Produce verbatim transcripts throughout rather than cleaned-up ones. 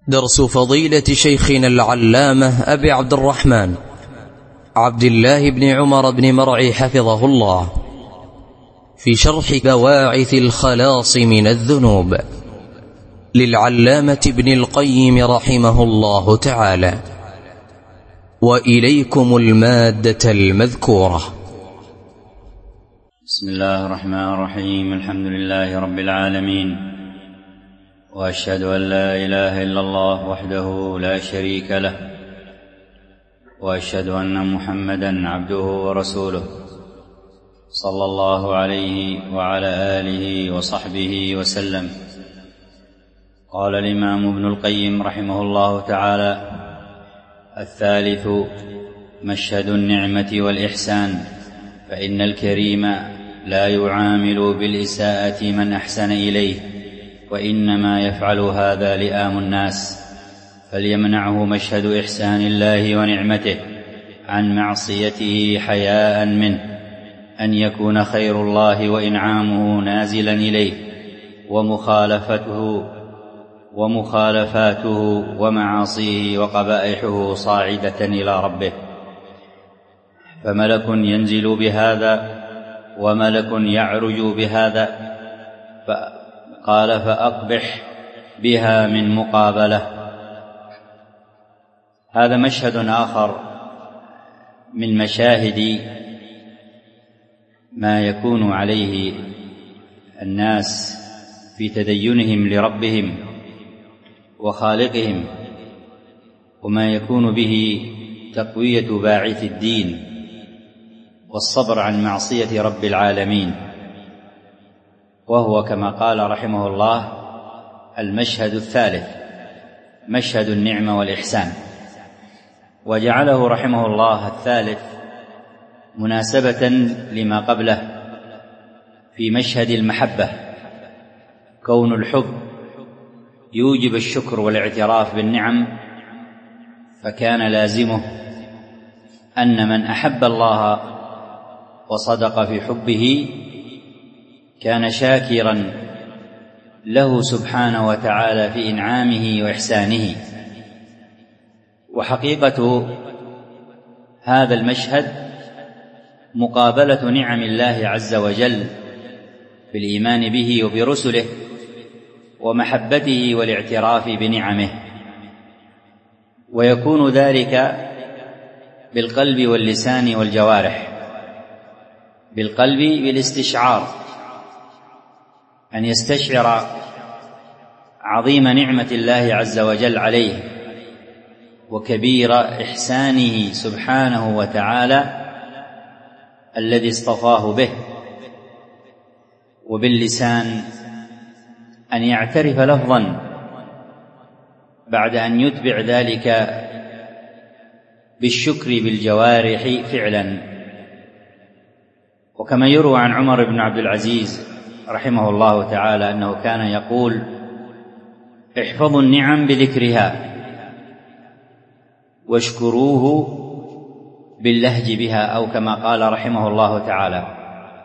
درس فضيلة شيخنا العلامة أبي عبد الرحمن عبد الله بن عمر بن مرعي حفظه الله في شرح بواعث الخلاص من الذنوب للعلامة ابن القيم رحمه الله تعالى. وإليكم المادة المذكورة. بسم الله الرحمن الرحيم. الحمد لله رب العالمين، وأشهد أن لا إله إلا الله وحده لا شريك له، وأشهد أن محمدًا عبده ورسوله صلى الله عليه وعلى آله وصحبه وسلم. قال الإمام ابن القيم رحمه الله تعالى: الثالث مشهد النعمة والإحسان، فإن الكريم لا يعامل بالإساءة من أحسن إليه، وإنما يفعل هذا لئام الناس، فليمنعه مشهد إحسان الله ونعمته عن معصيته حياء منه أن يكون خير الله وإنعامه نازلا إليه، ومخالفته ومخالفاته ومعاصيه وقبائحه صاعدة إلى ربه. فملك ينزل بهذا وملك يعرج بهذا، قال: فأقبح بها من مقابلة. هذا مشهد آخر من مشاهد ما يكون عليه الناس في تدينهم لربهم وخالقهم، وما يكون به تقوية باعث الدين والصبر عن معصية رب العالمين، وهو كما قال رحمه الله المشهد الثالث، مشهد النعمة والإحسان. وجعله رحمه الله الثالث مناسبة لما قبله في مشهد المحبة، كون الحب يوجب الشكر والاعتراف بالنعم، فكان لازمه أن من أحب الله وصدق في حبه كان شاكرا له سبحانه وتعالى في إنعامه وإحسانه. وحقيقة هذا المشهد مقابلة نعم الله عز وجل بالإيمان به وبرسله ومحبته والاعتراف بنعمه، ويكون ذلك بالقلب واللسان والجوارح. بالقلب بالاستشعار، أن يستشعر عظيم نعمة الله عز وجل عليه وكبير إحسانه سبحانه وتعالى الذي اصطفاه به. وباللسان أن يعترف لفظا بعد أن يتبع ذلك بالشكر بالجوارح فعلا. وكما يروى عن عمر بن عبد العزيز رحمه الله تعالى أنه كان يقول: احفظوا النعم بذكرها واشكروه باللهج بها، أو كما قال رحمه الله تعالى.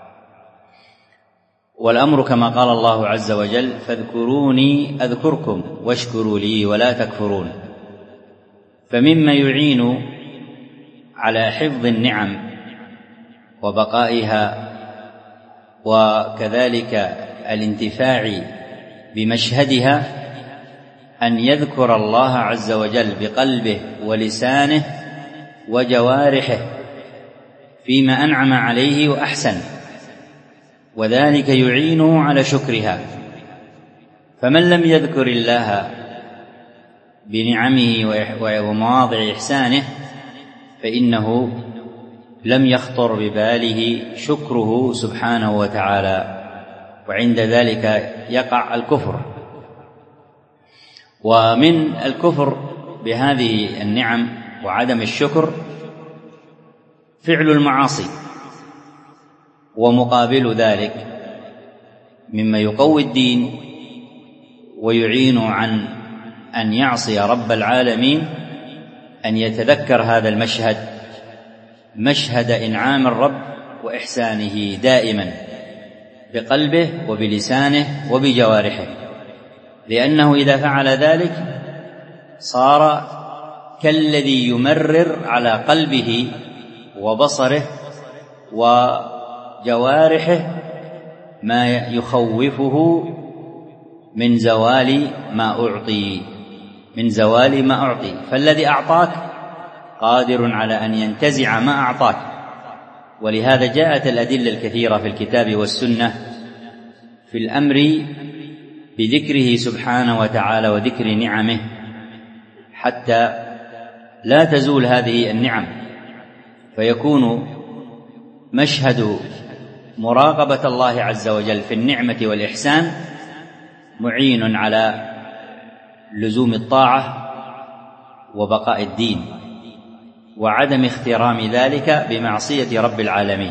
والأمر كما قال الله عز وجل: فاذكروني أذكركم واشكروا لي ولا تكفرون. فمما يعين على حفظ النعم وبقائها وكذلك الانتفاع بمشهدها أن يذكر الله عز وجل بقلبه ولسانه وجوارحه فيما أنعم عليه وأحسن، وذلك يعينه على شكرها. فمن لم يذكر الله بنعمه ومواضع إحسانه فإنه لم يخطر بباله شكره سبحانه وتعالى، وعند ذلك يقع الكفر. ومن الكفر بهذه النعم وعدم الشكر فعل المعاصي، ومقابل ذلك مما يقوي الدين ويعين عن أن يعصي رب العالمين أن يتذكر هذا المشهد، مشهد إنعام الرب وإحسانه دائما بقلبه وبلسانه وبجوارحه، لأنه إذا فعل ذلك صار كالذي يمرر على قلبه وبصره وجوارحه ما يخوفه من زوال ما أعطي من زوال ما أعطي فالذي أعطاك قادر على أن ينتزع ما أعطاك. ولهذا جاءت الأدلة الكثيرة في الكتاب والسنة في الأمر بذكره سبحانه وتعالى وذكر نعمه حتى لا تزول هذه النعم، فيكون مشهد مراقبة الله عز وجل في النعمة والإحسان معين على لزوم الطاعة وبقاء الدين وعدم اخترام ذلك بمعصية رب العالمين.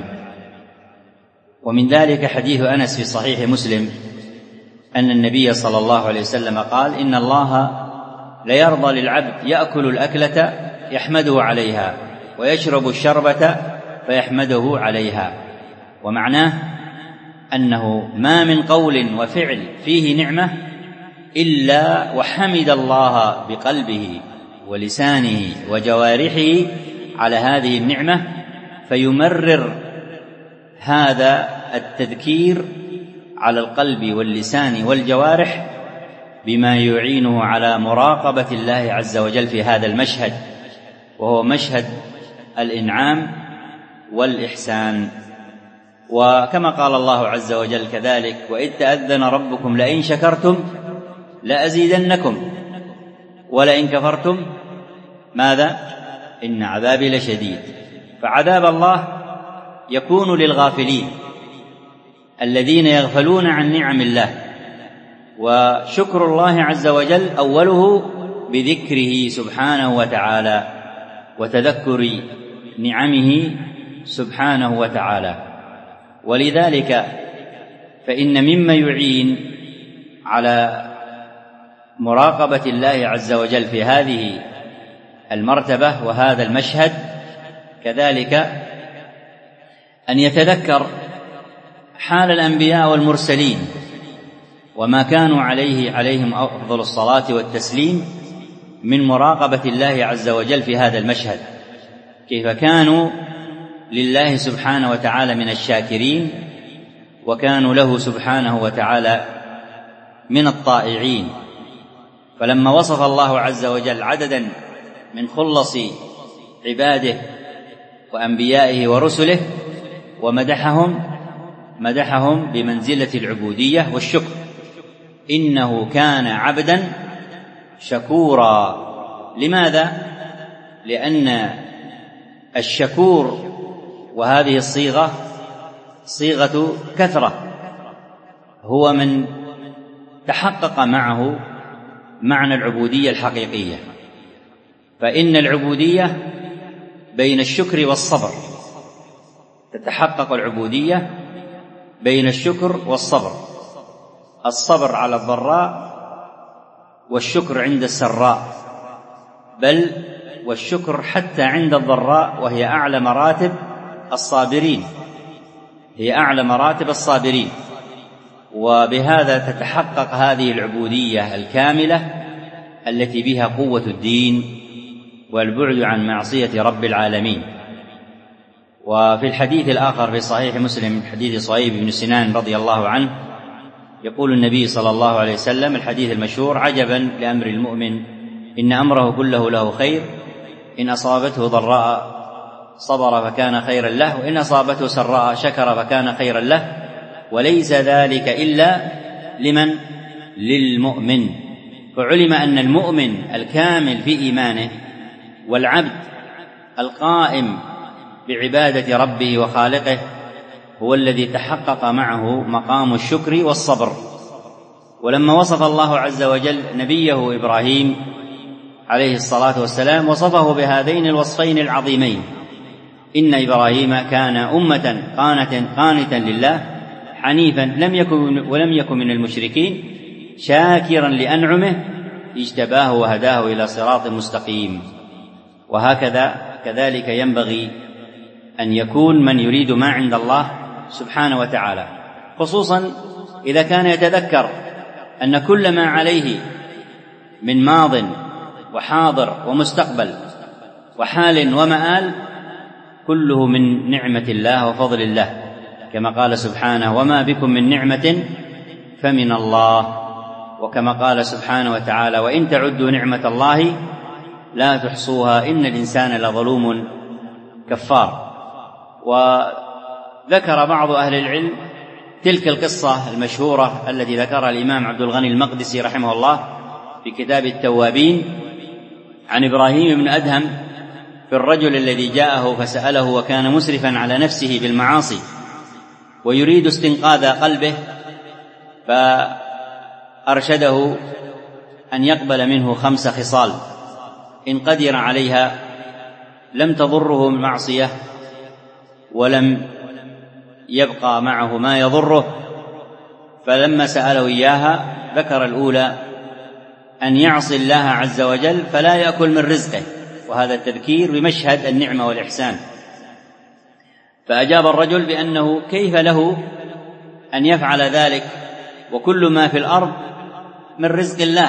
ومن ذلك حديث أنس في صحيح مسلم أن النبي صلى الله عليه وسلم قال: إن الله ليرضى للعبد يأكل الأكلة يحمده عليها ويشرب الشربة فيحمده عليها. ومعناه أنه ما من قول وفعل فيه نعمة إلا وحمد الله بقلبه ولسانه وجوارحه على هذه النعمة، فيمرر هذا التذكير على القلب واللسان والجوارح بما يعينه على مراقبة الله عز وجل في هذا المشهد، وهو مشهد الإنعام والإحسان. وكما قال الله عز وجل كذلك: وإذ تأذن ربكم لئن شكرتم لأزيدنكم ولئن كفرتم ماذا؟ إن عذابي لشديد. فعذاب الله يكون للغافلين الذين يغفلون عن نعم الله، وشكر الله عز وجل أوله بذكره سبحانه وتعالى وتذكر نعمه سبحانه وتعالى. ولذلك فإن مما يعين على مراقبة الله عز وجل في هذه المرتبة وهذا المشهد كذلك أن يتذكر حال الأنبياء والمرسلين وما كانوا عليه عليهم أفضل الصلاة والتسليم من مراقبة الله عز وجل في هذا المشهد، كيف كانوا لله سبحانه وتعالى من الشاكرين، وكانوا له سبحانه وتعالى من الطائعين. فلما وصف الله عز وجل عددا من خلص عباده وأنبيائه ورسله ومدحهم مدحهم بمنزلة العبودية والشكر: إنه كان عبدا شكورا. لماذا؟ لأن الشكور وهذه الصيغة صيغة كثرة هو من تحقق معه معنى العبودية الحقيقية، فإن العبودية بين الشكر والصبر، تتحقق العبودية بين الشكر والصبر، الصبر على الضراء والشكر عند السراء، بل والشكر حتى عند الضراء، وهي أعلى مراتب الصابرين هي أعلى مراتب الصابرين. وبهذا تتحقق هذه العبودية الكاملة التي بها قوة الدين والبعد عن معصية رب العالمين. وفي الحديث الآخر في صحيح مسلم حديث صهيب بن سنان رضي الله عنه يقول النبي صلى الله عليه وسلم الحديث المشهور: عجبا لأمر المؤمن إن أمره كله له خير، إن أصابته ضراء صبر فكان خيرا له، وإن أصابته سراء شكر فكان خيرا له، وليس ذلك إلا لمن؟ للمؤمن. فعلم أن المؤمن الكامل في إيمانه والعبد القائم بعبادة ربه وخالقه هو الذي تحقق معه مقام الشكر والصبر. ولما وصف الله عز وجل نبيه إبراهيم عليه الصلاة والسلام وصفه بهذين الوصفين العظيمين: إن إبراهيم كان أمة قانتا لله حنيفا لم يكن ولم يكن من المشركين شاكرا لأنعمه اجتباه وهداه إلى صراط مستقيم. وهكذا كذلك ينبغي أن يكون من يريد ما عند الله سبحانه وتعالى، خصوصا إذا كان يتذكر أن كل ما عليه من ماض وحاضر ومستقبل وحال ومآل كله من نعمة الله وفضل الله، كما قال سبحانه: وما بكم من نعمة فمن الله. وكما قال سبحانه وتعالى: وإن تعدوا نعمة الله لا تحصوها إن الإنسان لظلوم كفار. وذكر بعض أهل العلم تلك القصة المشهورة التي ذكرها الإمام عبد الغني المقدسي رحمه الله في كتاب التوابين عن إبراهيم بن أدهم في الرجل الذي جاءه فسأله وكان مسرفا على نفسه بالمعاصي ويريد استنقاذ قلبه، فأرشده أن يقبل منه خمس خصال إن قدر عليها لم تضره المعصية ولم يبقى معه ما يضره. فلما سأله إياها ذكر الأولى: أن يعصي الله عز وجل فلا يأكل من رزقه، وهذا التذكير بمشهد النعمة والإحسان. فأجاب الرجل بأنه كيف له أن يفعل ذلك وكل ما في الأرض من رزق الله؟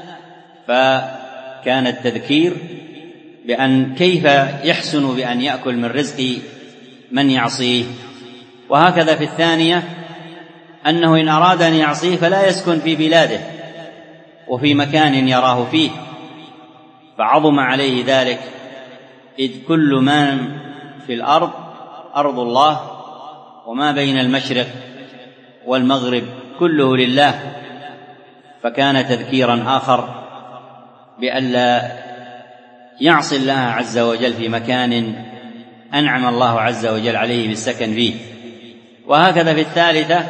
فكان التذكير بأن كيف يحسن بأن يأكل من رزق من يعصيه. وهكذا في الثانية أنه إن أراد أن يعصيه فلا يسكن في بلاده وفي مكان يراه فيه، فعظم عليه ذلك، إذ كل ما في الأرض أرض الله وما بين المشرق والمغرب كله لله. فكان تذكيرا آخر بألا يعصي الله عز وجل في مكان أنعم الله عز وجل عليه بالسكن فيه. وهكذا في الثالثة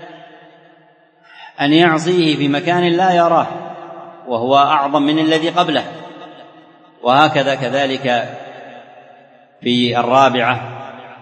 أن يعصيه في مكان لا يراه وهو أعظم من الذي قبله. وهكذا كذلك في الرابعة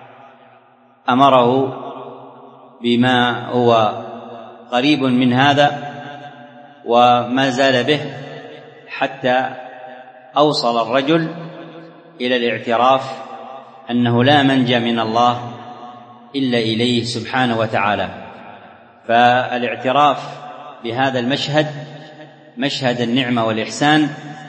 أمره بما هو قريب من هذا وما زال به حتى أوصل الرجل إلى الاعتراف أنه لا منجى من الله إلا إليه سبحانه وتعالى. فالاعتراف بهذا المشهد، مشهد النعمة والإحسان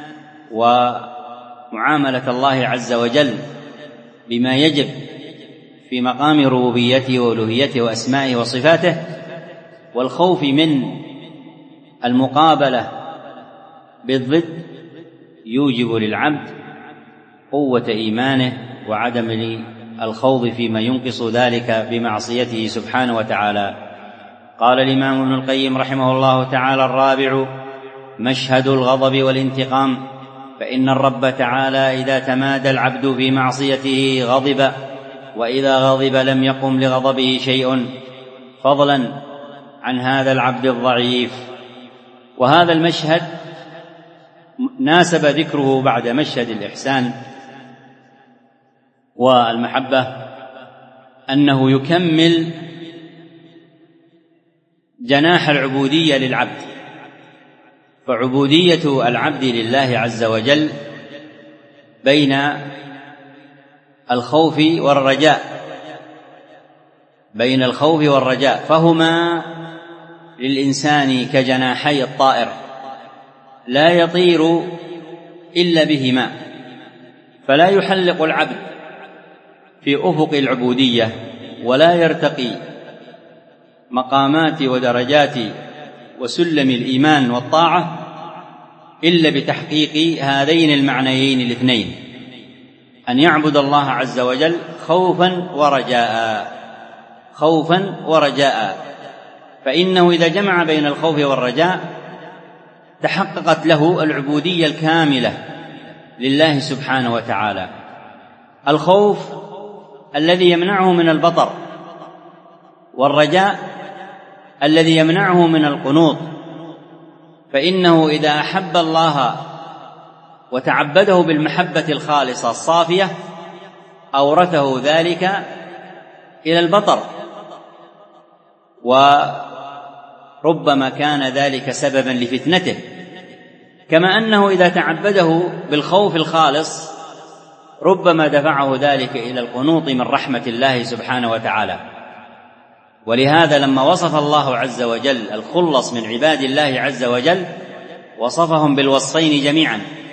ومعاملة الله عز وجل بما يجب في مقام ربوبيته وألوهيته وأسمائه وصفاته، والخوف من المقابلة بالضد، يوجب للعبد قوة إيمانه وعدم الخوض فيما ينقص ذلك بمعصيته سبحانه وتعالى. قال الإمام ابن القيم رحمه الله تعالى: الرابع مشهد الغضب والانتقام، فإن الرب تعالى إذا تمادى العبد في معصيته غضب، وإذا غضب لم يقم لغضبه شيء، فضلا عن هذا العبد الضعيف. وهذا المشهد ناسب ذكره بعد مشهد الإحسان والمحبة أنه يكمل جناح العبودية للعبد. فعبودية العبد لله عز وجل بين الخوف والرجاء، بين الخوف والرجاء، فهما للإنسان كجناحي الطائر لا يطير إلا بهما. فلا يحلق العبد في أفق العبودية ولا يرتقي مقامات ودرجات وسلم الإيمان والطاعة إلا بتحقيق هذين المعنيين الاثنين: أن يعبد الله عز وجل خوفا ورجاء، خوفا ورجاء. فإنه إذا جمع بين الخوف والرجاء تحققت له العبودية الكاملة لله سبحانه وتعالى. الخوف الذي يمنعه من البطر، والرجاء الذي يمنعه من القنوط. فإنه إذا أحب الله وتعبده بالمحبة الخالصة الصافية أورثه ذلك إلى البطر، وربما كان ذلك سببا لفتنته. كما أنه إذا تعبده بالخوف الخالص ربما دفعه ذلك إلى القنوط من رحمة الله سبحانه وتعالى. ولهذا لما وصف الله عز وجل الخلص من عباد الله عز وجل وصفهم بالوصفين جميعا،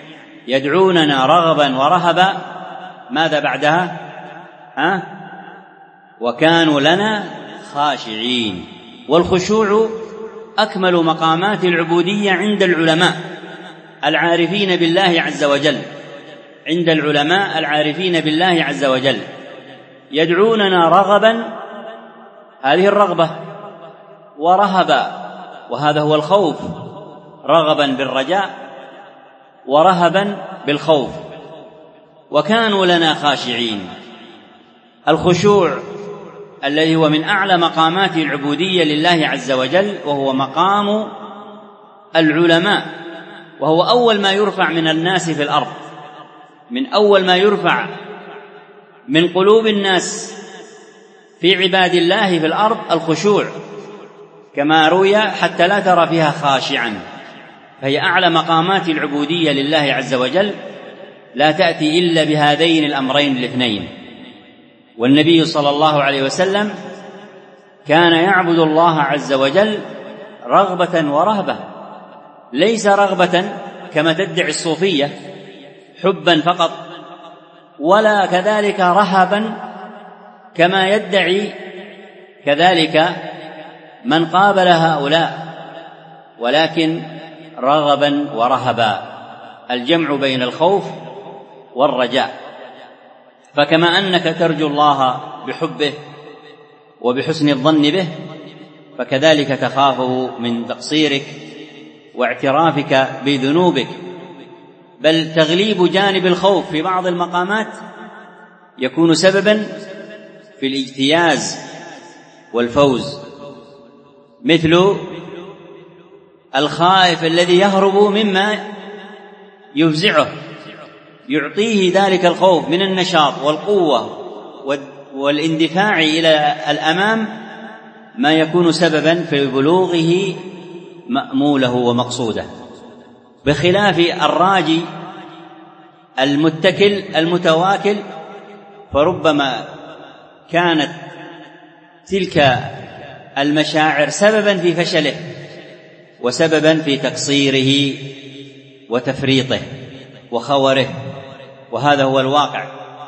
يدعوننا رغبا ورهبا، ماذا بعدها؟ ها؟ وكانوا لنا خاشعين. والخشوع أكمل مقامات العبودية عند العلماء العارفين بالله عز وجل، عند العلماء العارفين بالله عز وجل. يدعوننا رغبا، هذه الرغبة، ورهبا، وهذا هو الخوف، رغبا بالرجاء ورهبا بالخوف. وكانوا لنا خاشعين. الخشوع الذي هو من أعلى مقامات العبودية لله عز وجل، وهو مقام العلماء، وهو أول ما يرفع من الناس في الأرض، من أول ما يرفع من قلوب الناس في عباد الله في الأرض الخشوع، كما روي حتى لا ترى فيها خاشعا، فهي أعلى مقامات العبودية لله عز وجل، لا تأتي إلا بهذين الأمرين الاثنين. والنبي صلى الله عليه وسلم كان يعبد الله عز وجل رغبة ورهبة، ليس رغبة كما تدعي الصوفية حبا فقط، ولا كذلك رهبا كما يدعي كذلك من قابل هؤلاء، ولكن رغبا ورهبا، الجمع بين الخوف والرجاء. فكما أنك ترجو الله بحبه وبحسن الظن به، فكذلك تخافه من تقصيرك واعترافك بذنوبك. بل تغليب جانب الخوف في بعض المقامات يكون سببا في الاجتياز والفوز، مثل الخائف الذي يهرب مما يفزعه، يعطيه ذلك الخوف من النشاط والقوة والاندفاع إلى الأمام ما يكون سببا في بلوغه مأموله ومقصوده، بخلاف الراجي المتكل المتواكل، فربما كانت تلك المشاعر سببا في فشله وسببا في تقصيره وتفريطه وخوره، وهذا هو الواقع.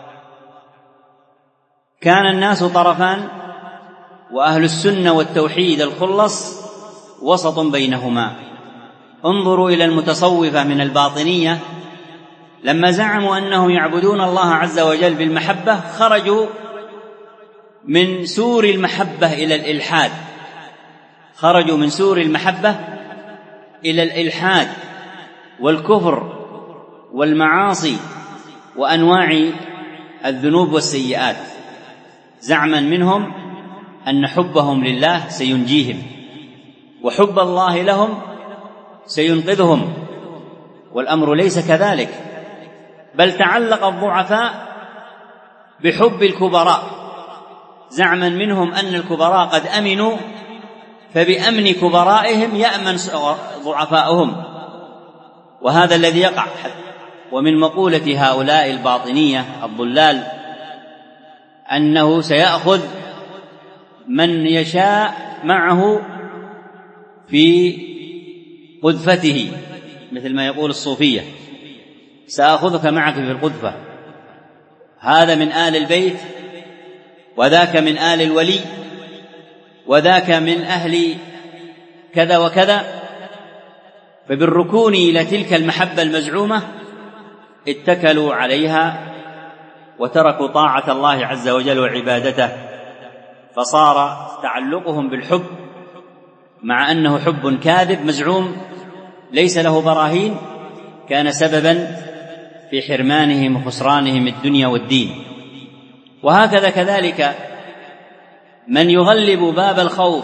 كان الناس طرفان، وأهل السنة والتوحيد الخلص وسط بينهما. انظروا إلى المتصوفة من الباطنية، لما زعموا أنهم يعبدون الله عز وجل بالمحبة خرجوا من سور المحبة إلى الإلحاد، خرجوا من سور المحبة إلى الإلحاد والكفر والمعاصي وأنواع الذنوب والسيئات، زعما منهم أن حبهم لله سينجيهم وحب الله لهم سينقذهم، والأمر ليس كذلك، بل تعلق الضعفاء بحب الكبراء، زعما منهم أن الكبراء قد أمنوا، فبأمن كبرائهم يأمن ضعفاؤهم، وهذا الذي يقع. ومن مقولة هؤلاء الباطنية الضلال أنه سيأخذ من يشاء معه في قذفته، مثل ما يقول الصوفية، سأخذك معك في القذفة، هذا من آل البيت وذاك من آل الولي وذاك من أهل كذا وكذا. فبالركون إلى تلك المحبة المزعومة اتكلوا عليها وتركوا طاعة الله عز وجل وعبادته، فصار تعلقهم بالحب مع أنه حب كاذب مزعوم ليس له براهين، كان سببا في حرمانهم وخسرانهم الدنيا والدين. وهكذا كذلك من يغلب باب الخوف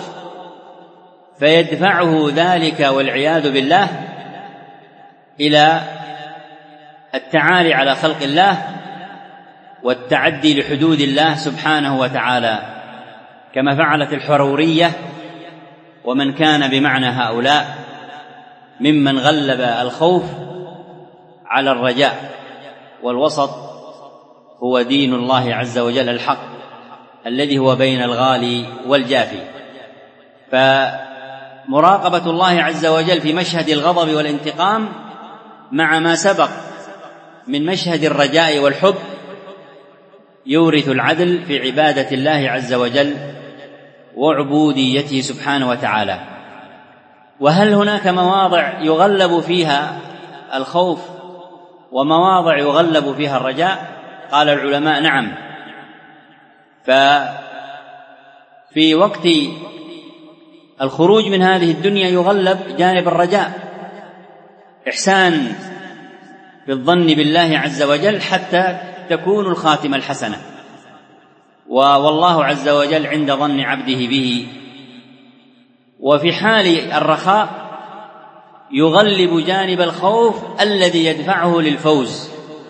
فيدفعه ذلك والعياذ بالله إلى التعالي على خلق الله والتعدي لحدود الله سبحانه وتعالى، كما فعلت الحرورية ومن كان بمعنى هؤلاء ممن غلب الخوف على الرجاء. والوسط هو دين الله عز وجل الحق الذي هو بين الغالي والجافي. فمراقبة الله عز وجل في مشهد الغضب والانتقام مع ما سبق من مشهد الرجاء والحب يورث العدل في عبادة الله عز وجل وعبوديته سبحانه وتعالى. وهل هناك مواضع يغلب فيها الخوف ومواضع يغلب فيها الرجاء؟ قال العلماء نعم. ففي وقت الخروج من هذه الدنيا يغلب جانب الرجاء، إحسان بالظن بالله عز وجل حتى تكون الخاتمة الحسنة، والله عز وجل عند ظن عبده به. وفي حال الرخاء يغلب جانب الخوف الذي يدفعه للفوز،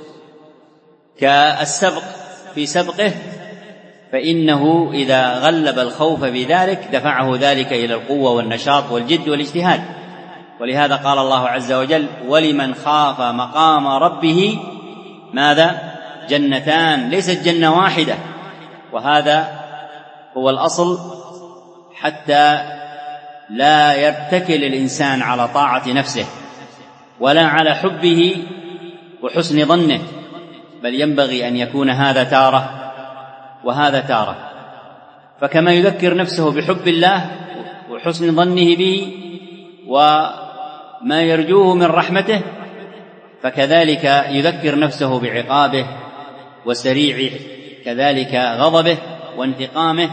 كالسبق في سبقه، فإنه إذا غلب الخوف بذلك دفعه ذلك إلى القوة والنشاط والجد والاجتهاد. ولهذا قال الله عز وجل: ولمن خاف مقام ربه ماذا؟ جنتان، ليست جنة واحدة. وهذا هو الأصل حتى لا يرتكل الإنسان على طاعة نفسه ولا على حبه وحسن ظنه، بل ينبغي أن يكون هذا تارة وهذا تارة. فكما يذكر نفسه بحب الله وحسن ظنه به وما يرجوه من رحمته، فكذلك يذكر نفسه بعقابه وسريع كذلك غضبه وانتقامه،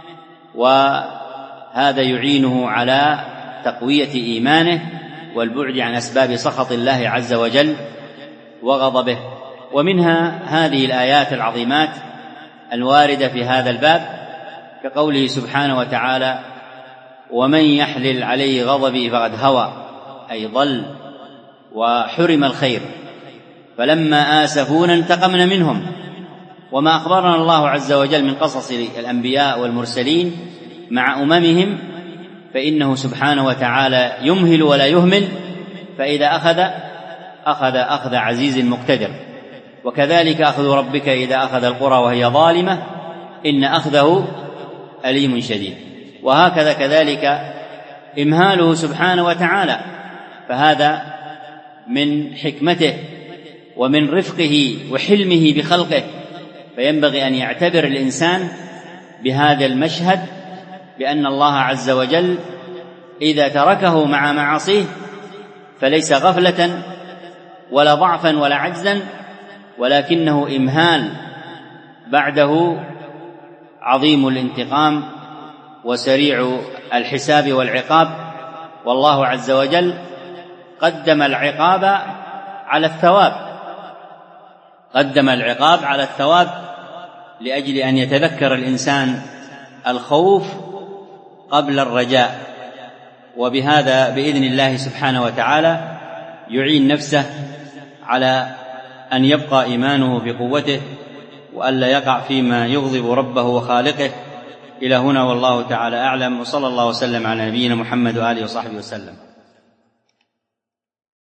وهذا يعينه على تقوية إيمانه والبعد عن أسباب سخط الله عز وجل وغضبه. ومنها هذه الآيات العظيمات الواردة في هذا الباب، كقوله سبحانه وتعالى: ومن يحلل عليه غضبي فقد هوى، أي ضل وحرم الخير، فلما آسفونا انتقمنا منهم. وما أخبرنا الله عز وجل من قصص الأنبياء والمرسلين مع أممهم فإنه سبحانه وتعالى يمهل ولا يهمل، فإذا أخذ أخذ أخذ عزيز مقتدر. وكذلك أخذ ربك إذا أخذ القرى وهي ظالمة إن أخذه أليم شديد. وهكذا كذلك إمهاله سبحانه وتعالى، فهذا من حكمته ومن رفقه وحلمه بخلقه. فينبغي أن يعتبر الإنسان بهذا المشهد بأن الله عز وجل إذا تركه مع معاصيه فليس غفلة ولا ضعفا ولا عجزا، ولكنه إمهال بعده عظيم الانتقام وسريع الحساب والعقاب. والله عز وجل قدم العقاب على الثواب، قدم العقاب على الثواب لأجل أن يتذكر الإنسان الخوف قبل الرجاء، وبهذا بإذن الله سبحانه وتعالى يعين نفسه على أن يبقى إيمانه في قوته وألا يقع فيما يغضب ربه وخالقه. إلى هنا والله تعالى أعلم، وصلى الله وسلم على نبينا محمد وآله وصحبه وسلم.